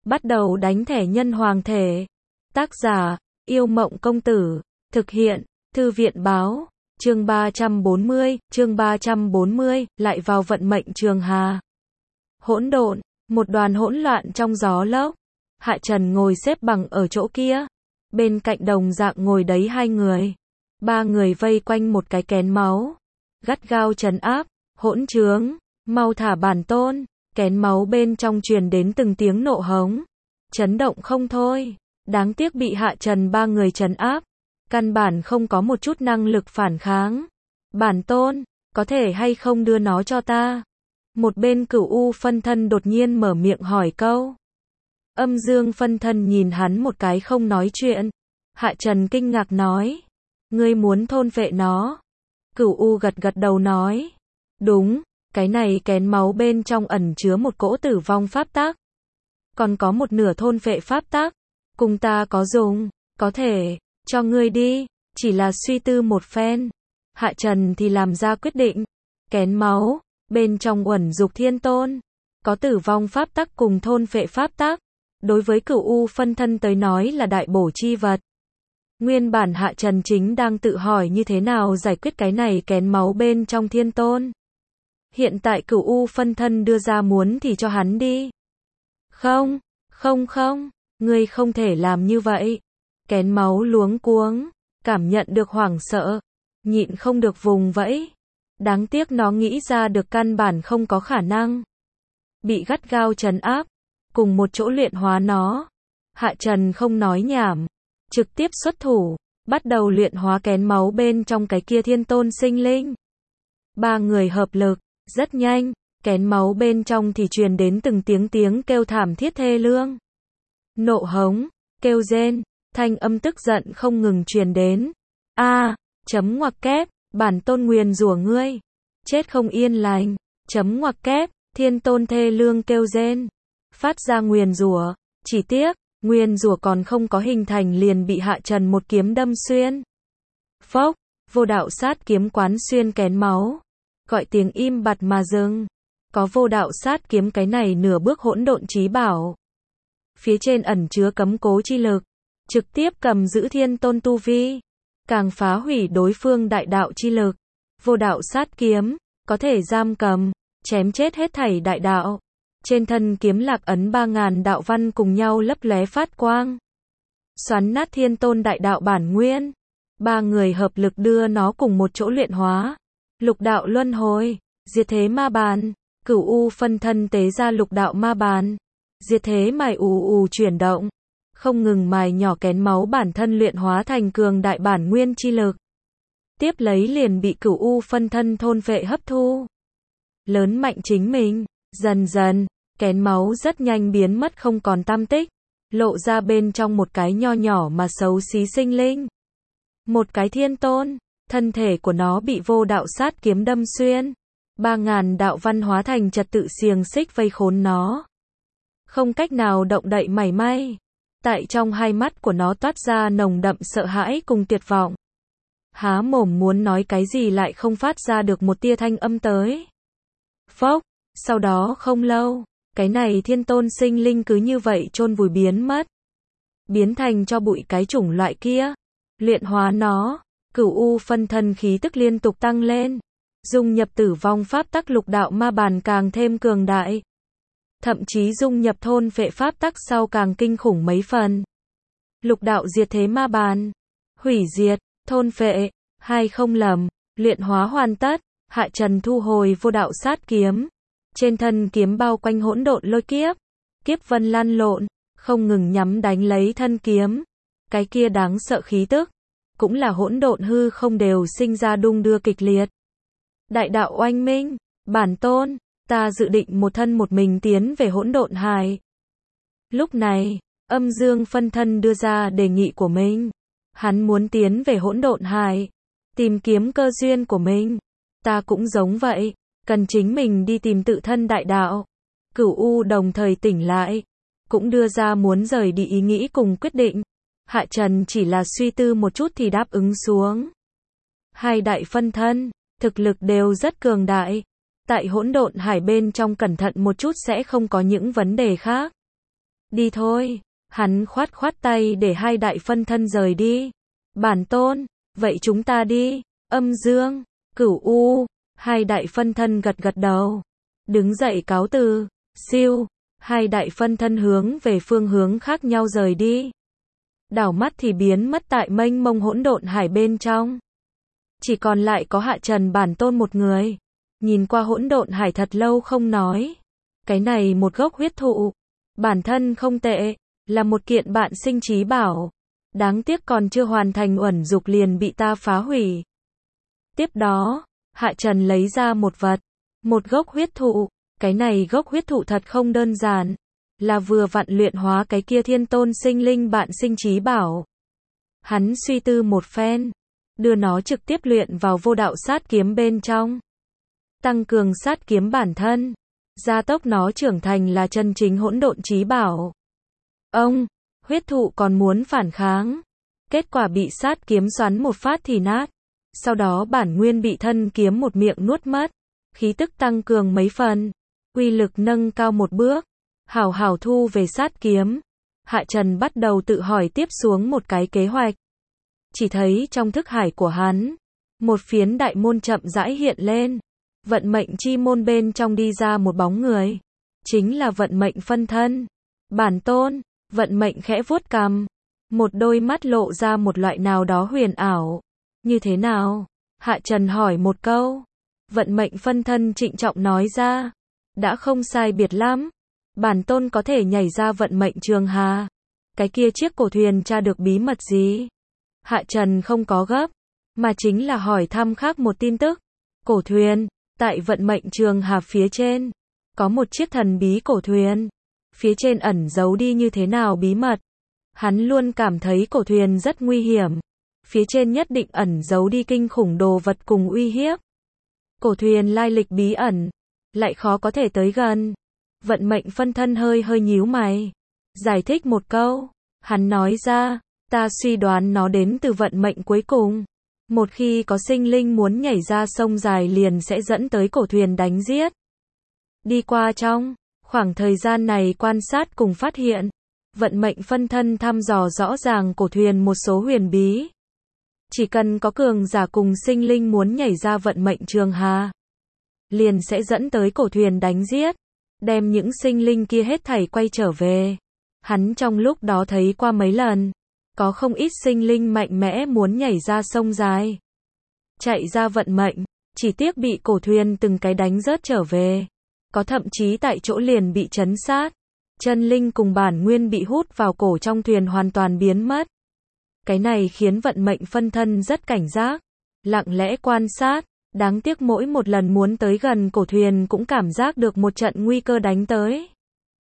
Bắt đầu đánh thẻ nhân hoàng thể. Tác giả, Yêu Mộng Công Tử. Thực hiện, Thư viện Báo. Chương 340, lại vào vận mệnh Trường Hà. Hỗn độn, một đoàn hỗn loạn trong gió lốc. Hạ Trần ngồi xếp bằng ở chỗ kia. Bên cạnh đồng dạng ngồi đấy hai người. Ba người vây quanh một cái kén máu. Gắt gao trấn áp, hỗn trướng, mau thả bản tôn. Kén máu bên trong truyền đến từng tiếng nộ hống. Chấn động không thôi. Đáng tiếc bị Hạ Trần ba người trấn áp. Căn bản không có một chút năng lực phản kháng. Bản tôn, có thể hay không đưa nó cho ta? Một bên Cửu U phân thân đột nhiên mở miệng hỏi câu. Âm Dương phân thân nhìn hắn một cái không nói chuyện. Hạ Trần kinh ngạc nói. Ngươi muốn thôn phệ nó. Cửu U gật gật đầu nói. Đúng, cái này kén máu bên trong ẩn chứa một cỗ tử vong pháp tắc. Còn có một nửa thôn phệ pháp tắc. Cùng ta có dùng, có thể, cho ngươi đi, chỉ là suy tư một phen. Hạ Trần thì làm ra quyết định. Kén máu, bên trong uẩn dục thiên tôn. Có tử vong pháp tắc cùng thôn phệ pháp tắc. Đối với Cửu U phân thân tới nói là đại bổ chi vật. Nguyên bản Hạ Trần chính đang tự hỏi như thế nào giải quyết cái này kén máu bên trong thiên tôn. Hiện tại Cửu U phân thân đưa ra muốn thì cho hắn đi. Không, ngươi không thể làm như vậy. Kén máu luống cuống, cảm nhận được hoảng sợ, nhịn không được vùng vẫy. Đáng tiếc nó nghĩ ra được căn bản không có khả năng. Bị gắt gao trấn áp, cùng một chỗ luyện hóa nó. Hạ Trần không nói nhảm, trực tiếp xuất thủ, bắt đầu luyện hóa kén máu bên trong cái kia thiên tôn sinh linh. Ba người hợp lực, rất nhanh, kén máu bên trong thì truyền đến từng tiếng kêu thảm thiết thê lương. Nộ hống, kêu rên, thanh âm tức giận không ngừng truyền đến. Chấm ngoặc kép, bản tôn nguyền rủa ngươi. Chết không yên lành, chấm ngoặc kép, thiên tôn thê lương kêu rên. Phát ra nguyền rủa, chỉ tiếc, nguyền rủa còn không có hình thành liền bị Hạ Trần một kiếm đâm xuyên. Phốc, vô đạo sát kiếm quán xuyên kén máu. Gọi tiếng im bặt mà dừng. Có vô đạo sát kiếm cái này nửa bước hỗn độn chí bảo. Phía trên ẩn chứa cấm cố chi lực. Trực tiếp cầm giữ thiên tôn tu vi. Càng phá hủy đối phương đại đạo chi lực. Vô đạo sát kiếm, có thể giam cầm, chém chết hết thảy đại đạo. Trên thân kiếm lạc ấn 3000 đạo văn cùng nhau lấp lóe phát quang. Xoắn nát thiên tôn đại đạo bản nguyên. Ba người hợp lực đưa nó cùng một chỗ luyện hóa. Lục đạo luân hồi, diệt thế ma bàn. Cửu U phân thân tế ra lục đạo ma bàn. Diệt thế mài ù chuyển động. Không ngừng mài nhỏ kén máu bản thân luyện hóa thành cường đại bản nguyên chi lực. Tiếp lấy liền bị Cửu U phân thân thôn phệ hấp thu. Lớn mạnh chính mình, dần dần, kén máu rất nhanh biến mất không còn tăm tích. Lộ ra bên trong một cái nho nhỏ mà xấu xí sinh linh. Một cái thiên tôn, thân thể của nó bị vô đạo sát kiếm đâm xuyên. 3000 đạo văn hóa thành trật tự xiềng xích vây khốn nó. Không cách nào động đậy mảy may. Tại trong hai mắt của nó toát ra nồng đậm sợ hãi cùng tuyệt vọng. Há mồm muốn nói cái gì lại không phát ra được một tia thanh âm tới. Phốc, sau đó không lâu, cái này thiên tôn sinh linh cứ như vậy chôn vùi biến mất. Biến thành cho bụi cái chủng loại kia. Luyện hóa nó, Cửu U phân thân khí tức liên tục tăng lên. Dung nhập tử vong pháp tắc lục đạo ma bàn càng thêm cường đại. Thậm chí dung nhập thôn phệ pháp tắc sau càng kinh khủng mấy phần. Lục đạo diệt thế ma bàn. Hủy diệt, thôn phệ, hai không lầm, luyện hóa hoàn tất. Hạ Trần thu hồi vô đạo sát kiếm. Trên thân kiếm bao quanh hỗn độn lôi kiếp. Kiếp vân lăn lộn, không ngừng nhắm đánh lấy thân kiếm. Cái kia đáng sợ khí tức. Cũng là hỗn độn hư không đều sinh ra đung đưa kịch liệt. Đại đạo oanh minh, bản tôn, ta dự định một thân một mình tiến về hỗn độn hải. Lúc này, Âm Dương phân thân đưa ra đề nghị của mình. Hắn muốn tiến về hỗn độn hải, tìm kiếm cơ duyên của mình. Ta cũng giống vậy, cần chính mình đi tìm tự thân đại đạo. Cửu U đồng thời tỉnh lại, cũng đưa ra muốn rời đi ý nghĩ cùng quyết định. Hạ Trần chỉ là suy tư một chút thì đáp ứng xuống. Hai đại phân thân, thực lực đều rất cường đại. Tại hỗn độn hải bên trong cẩn thận một chút sẽ không có những vấn đề khác. Đi thôi. Hắn khoát khoát tay để hai đại phân thân rời đi. Bản tôn, vậy chúng ta đi. Âm Dương, Cửu U, hai đại phân thân gật gật đầu. Đứng dậy cáo từ, siêu, hai đại phân thân hướng về phương hướng khác nhau rời đi. Đảo mắt thì biến mất tại mênh mông hỗn độn hải bên trong. Chỉ còn lại có Hạ Trần bản tôn một người. Nhìn qua hỗn độn hải thật lâu không nói. Cái này một gốc huyết thụ, bản thân không tệ, là một kiện bạn sinh trí bảo. Đáng tiếc còn chưa hoàn thành uẩn dục liền bị ta phá hủy. Tiếp đó, Hạ Trần lấy ra một vật, một gốc huyết thụ. Cái này gốc huyết thụ thật không đơn giản, là vừa vặn luyện hóa cái kia thiên tôn sinh linh bạn sinh trí bảo. Hắn suy tư một phen, đưa nó trực tiếp luyện vào vô đạo sát kiếm bên trong. Tăng cường sát kiếm bản thân, gia tốc nó trưởng thành là chân chính hỗn độn trí bảo. Ông, huyết thụ còn muốn phản kháng. Kết quả bị sát kiếm xoắn một phát thì nát. Sau đó bản nguyên bị thân kiếm một miệng nuốt mất. Khí tức tăng cường mấy phần. Uy lực nâng cao một bước. Hảo hảo thu về sát kiếm. Hạ Trần bắt đầu tự hỏi tiếp xuống một cái kế hoạch. Chỉ thấy trong thức hải của hắn, một phiến đại môn chậm rãi hiện lên. Vận mệnh chi môn bên trong đi ra một bóng người. Chính là vận mệnh phân thân. Bản tôn, vận mệnh khẽ vuốt cằm. Một đôi mắt lộ ra một loại nào đó huyền ảo. Như thế nào? Hạ Trần hỏi một câu. Vận mệnh phân thân trịnh trọng nói ra. Đã không sai biệt lắm. Bản tôn có thể nhảy ra vận mệnh trường hà. Cái kia chiếc cổ thuyền tra được bí mật gì? Hạ Trần không có gấp, mà chính là hỏi thăm khác một tin tức. Cổ thuyền, tại vận mệnh trường hà phía trên, có một chiếc thần bí cổ thuyền. Phía trên ẩn giấu đi như thế nào bí mật? Hắn luôn cảm thấy cổ thuyền rất nguy hiểm. Phía trên nhất định ẩn giấu đi kinh khủng đồ vật cùng uy hiếp. Cổ thuyền lai lịch bí ẩn, lại khó có thể tới gần. Vận mệnh phân thân hơi hơi nhíu mày. Giải thích một câu. Hắn nói ra, ta suy đoán nó đến từ vận mệnh cuối cùng. Một khi có sinh linh muốn nhảy ra sông dài liền sẽ dẫn tới cổ thuyền đánh giết. Đi qua trong khoảng thời gian này quan sát cùng phát hiện, vận mệnh phân thân thăm dò rõ ràng cổ thuyền một số huyền bí. Chỉ cần có cường giả cùng sinh linh muốn nhảy ra vận mệnh trường hà, liền sẽ dẫn tới cổ thuyền đánh giết, đem những sinh linh kia hết thảy quay trở về. Hắn trong lúc đó thấy qua mấy lần, có không ít sinh linh mạnh mẽ muốn nhảy ra sông dài, chạy ra vận mệnh, chỉ tiếc bị cổ thuyền từng cái đánh rớt trở về. Có thậm chí tại chỗ liền bị trấn sát, chân linh cùng bản nguyên bị hút vào cổ trong thuyền hoàn toàn biến mất. Cái này khiến vận mệnh phân thân rất cảnh giác, lặng lẽ quan sát, đáng tiếc mỗi một lần muốn tới gần cổ thuyền cũng cảm giác được một trận nguy cơ đánh tới.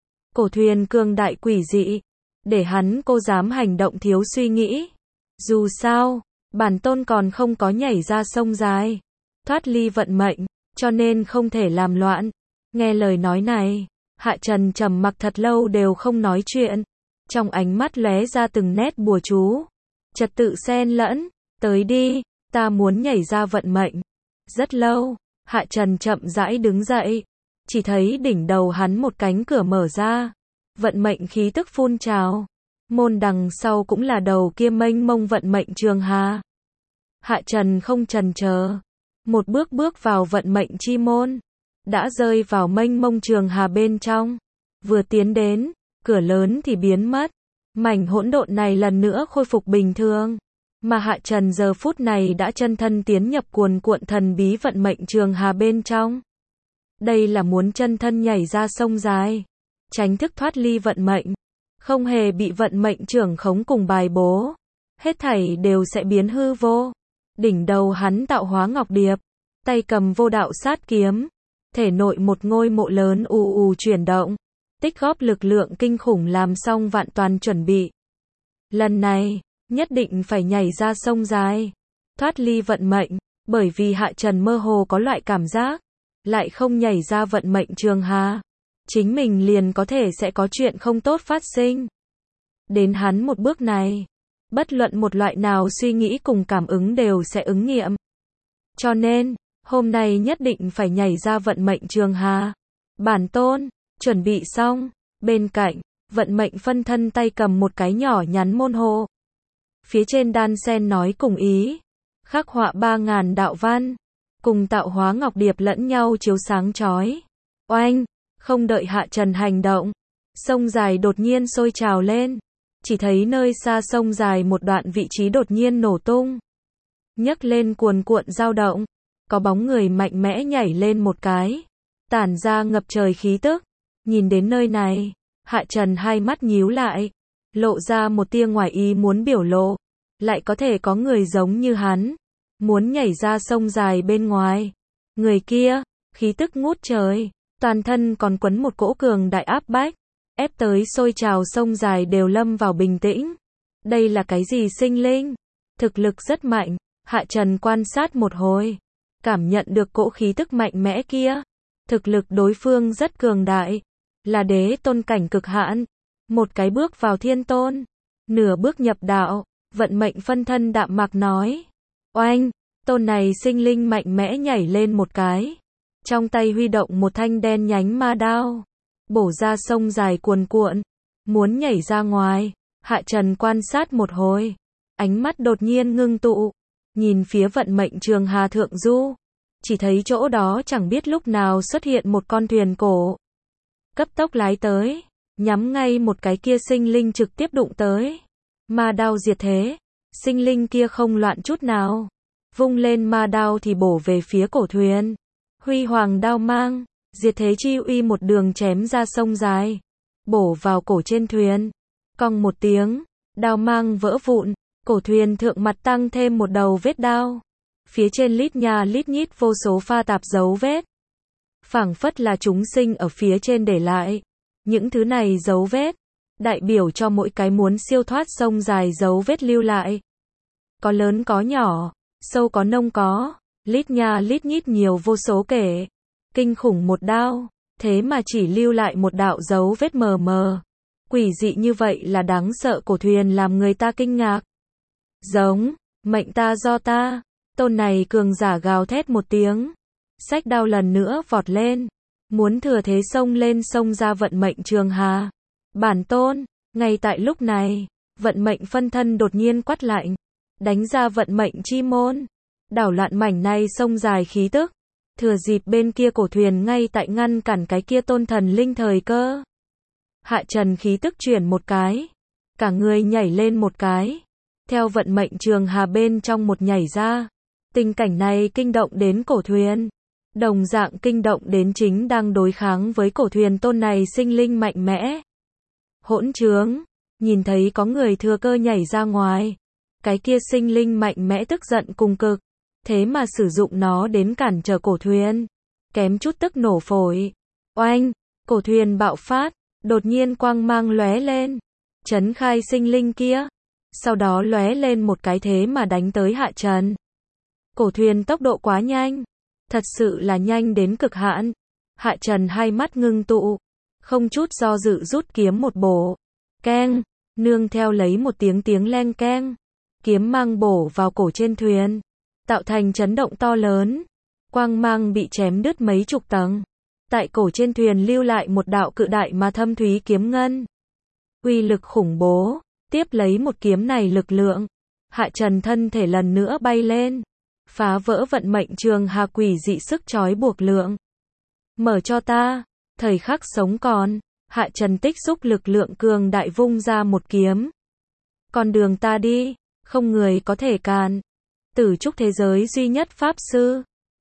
Cổ thuyền cường đại quỷ dị, để hắn cô dám hành động thiếu suy nghĩ. Dù sao, bản tôn còn không có nhảy ra sông dài, thoát ly vận mệnh, cho nên không thể làm loạn. Nghe lời nói này, Hạ Trần trầm mặc thật lâu đều không nói chuyện. Trong ánh mắt lóe ra từng nét bùa chú. Trật tự xen lẫn, tới đi, ta muốn nhảy ra vận mệnh. Rất lâu, Hạ Trần chậm rãi đứng dậy. Chỉ thấy đỉnh đầu hắn một cánh cửa mở ra. Vận mệnh khí tức phun trào. Môn đằng sau cũng là đầu kia mênh mông vận mệnh trường hà. Hạ Trần không chần chờ. Một bước bước vào vận mệnh chi môn. Đã rơi vào mênh mông trường hà bên trong. Vừa tiến đến, cửa lớn thì biến mất. Mảnh hỗn độn này lần nữa khôi phục bình thường. Mà Hạ Trần giờ phút này đã chân thân tiến nhập cuồn cuộn thần bí vận mệnh trường hà bên trong. Đây là muốn chân thân nhảy ra sông dài, tránh thức thoát ly vận mệnh, không hề bị vận mệnh trưởng khống cùng bài bố. Hết thảy đều sẽ biến hư vô. Đỉnh đầu hắn tạo hóa ngọc điệp, tay cầm vô đạo sát kiếm, thể nội một ngôi mộ lớn ù ù chuyển động, tích góp lực lượng kinh khủng làm xong vạn toàn chuẩn bị. Lần này, nhất định phải nhảy ra sông dài, thoát ly vận mệnh, bởi vì Hạ Trần mơ hồ có loại cảm giác, lại không nhảy ra vận mệnh trường hà, chính mình liền có thể sẽ có chuyện không tốt phát sinh. Đến hắn một bước này, bất luận một loại nào suy nghĩ cùng cảm ứng đều sẽ ứng nghiệm. Cho nên, hôm nay nhất định phải nhảy ra vận mệnh trường hà. Bản tôn, chuẩn bị xong, bên cạnh, vận mệnh phân thân tay cầm một cái nhỏ nhắn môn hộ. Phía trên đan sen nói cùng ý, khắc họa 3000 đạo văn, cùng tạo hóa ngọc điệp lẫn nhau chiếu sáng chói. Oanh, không đợi Hạ Trần hành động, sông dài đột nhiên sôi trào lên, chỉ thấy nơi xa sông dài một đoạn vị trí đột nhiên nổ tung, nhấc lên cuồn cuộn dao động, có bóng người mạnh mẽ nhảy lên một cái, tản ra ngập trời khí tức. Nhìn đến nơi này, Hạ Trần hai mắt nhíu lại, lộ ra một tia ngoài ý muốn biểu lộ, lại có thể có người giống như hắn, muốn nhảy ra sông dài bên ngoài. Người kia, khí tức ngút trời, toàn thân còn quấn một cỗ cường đại áp bách, ép tới sôi trào sông dài đều lâm vào bình tĩnh. Đây là cái gì sinh linh? Thực lực rất mạnh, Hạ Trần quan sát một hồi, cảm nhận được cỗ khí tức mạnh mẽ kia. Thực lực đối phương rất cường đại, là đế tôn cảnh cực hạn, một cái bước vào thiên tôn, nửa bước nhập đạo. Vận mệnh phân thân đạm mạc nói. Oanh, tôn này sinh linh mạnh mẽ nhảy lên một cái, trong tay huy động một thanh đen nhánh ma đao, bổ ra sông dài cuồn cuộn, muốn nhảy ra ngoài. Hạ Trần quan sát một hồi, ánh mắt đột nhiên ngưng tụ, nhìn phía vận mệnh trường hà thượng du, chỉ thấy chỗ đó chẳng biết lúc nào xuất hiện một con thuyền cổ, cấp tốc lái tới, nhắm ngay một cái kia sinh linh trực tiếp đụng tới. Ma đao diệt thế, sinh linh kia không loạn chút nào, vung lên ma đao thì bổ về phía cổ thuyền. Huy hoàng đao mang, diệt thế chi uy một đường chém ra sông dài, bổ vào cổ trên thuyền. Cong một tiếng, đao mang vỡ vụn, cổ thuyền thượng mặt tăng thêm một đầu vết đao. Phía trên lít nha lít nhít vô số pha tạp dấu vết, phảng phất là chúng sinh ở phía trên để lại. Những thứ này dấu vết đại biểu cho mỗi cái muốn siêu thoát sông dài dấu vết lưu lại. Có lớn có nhỏ, sâu có nông có, lít nha lít nhít nhiều vô số kể. Kinh khủng một đao, thế mà chỉ lưu lại một đạo dấu vết mờ mờ. Quỷ dị như vậy là đáng sợ, cổ thuyền làm người ta kinh ngạc. Giống, mệnh ta do ta, tôn này cường giả gào thét một tiếng, xách đao lần nữa vọt lên, muốn thừa thế xông lên sông ra vận mệnh trường hà. Bản tôn, ngay tại lúc này, vận mệnh phân thân đột nhiên quát lạnh, đánh ra vận mệnh chi môn, đảo loạn mảnh này sông dài khí tức, thừa dịp bên kia cổ thuyền ngay tại ngăn cản cái kia tôn thần linh thời cơ. Hạ Trần khí tức chuyển một cái, cả người nhảy lên một cái, theo vận mệnh trường hà bên trong một nhảy ra. Tình cảnh này kinh động đến cổ thuyền, đồng dạng kinh động đến chính đang đối kháng với cổ thuyền tôn này sinh linh mạnh mẽ. Hỗn trướng, nhìn thấy có người thừa cơ nhảy ra ngoài, cái kia sinh linh mạnh mẽ tức giận cùng cực, thế mà sử dụng nó đến cản trở cổ thuyền, kém chút tức nổ phổi. Oanh, cổ thuyền bạo phát, đột nhiên quang mang lóe lên, chấn khai sinh linh kia, sau đó lóe lên một cái thế mà đánh tới Hạ Trần. Cổ thuyền tốc độ quá nhanh, thật sự là nhanh đến cực hạn. Hạ Trần hai mắt ngưng tụ, không chút do dự rút kiếm một bổ. Keng, nương theo lấy một tiếng leng keng, kiếm mang bổ vào cổ trên thuyền, tạo thành chấn động to lớn. Quang mang bị chém đứt mấy chục tầng. Tại cổ trên thuyền lưu lại một đạo cự đại mà thâm thúy kiếm ngân. Uy lực khủng bố, tiếp lấy một kiếm này lực lượng, Hạ Trần thân thể lần nữa bay lên, phá vỡ vận mệnh trường hà quỷ dị sức trói buộc lượng. Mở cho ta, thời khắc sống còn, Hạ Trần tích xúc lực lượng cường đại vung ra một kiếm. Con đường ta đi, không người có thể cản. Tử trúc thế giới duy nhất pháp sư,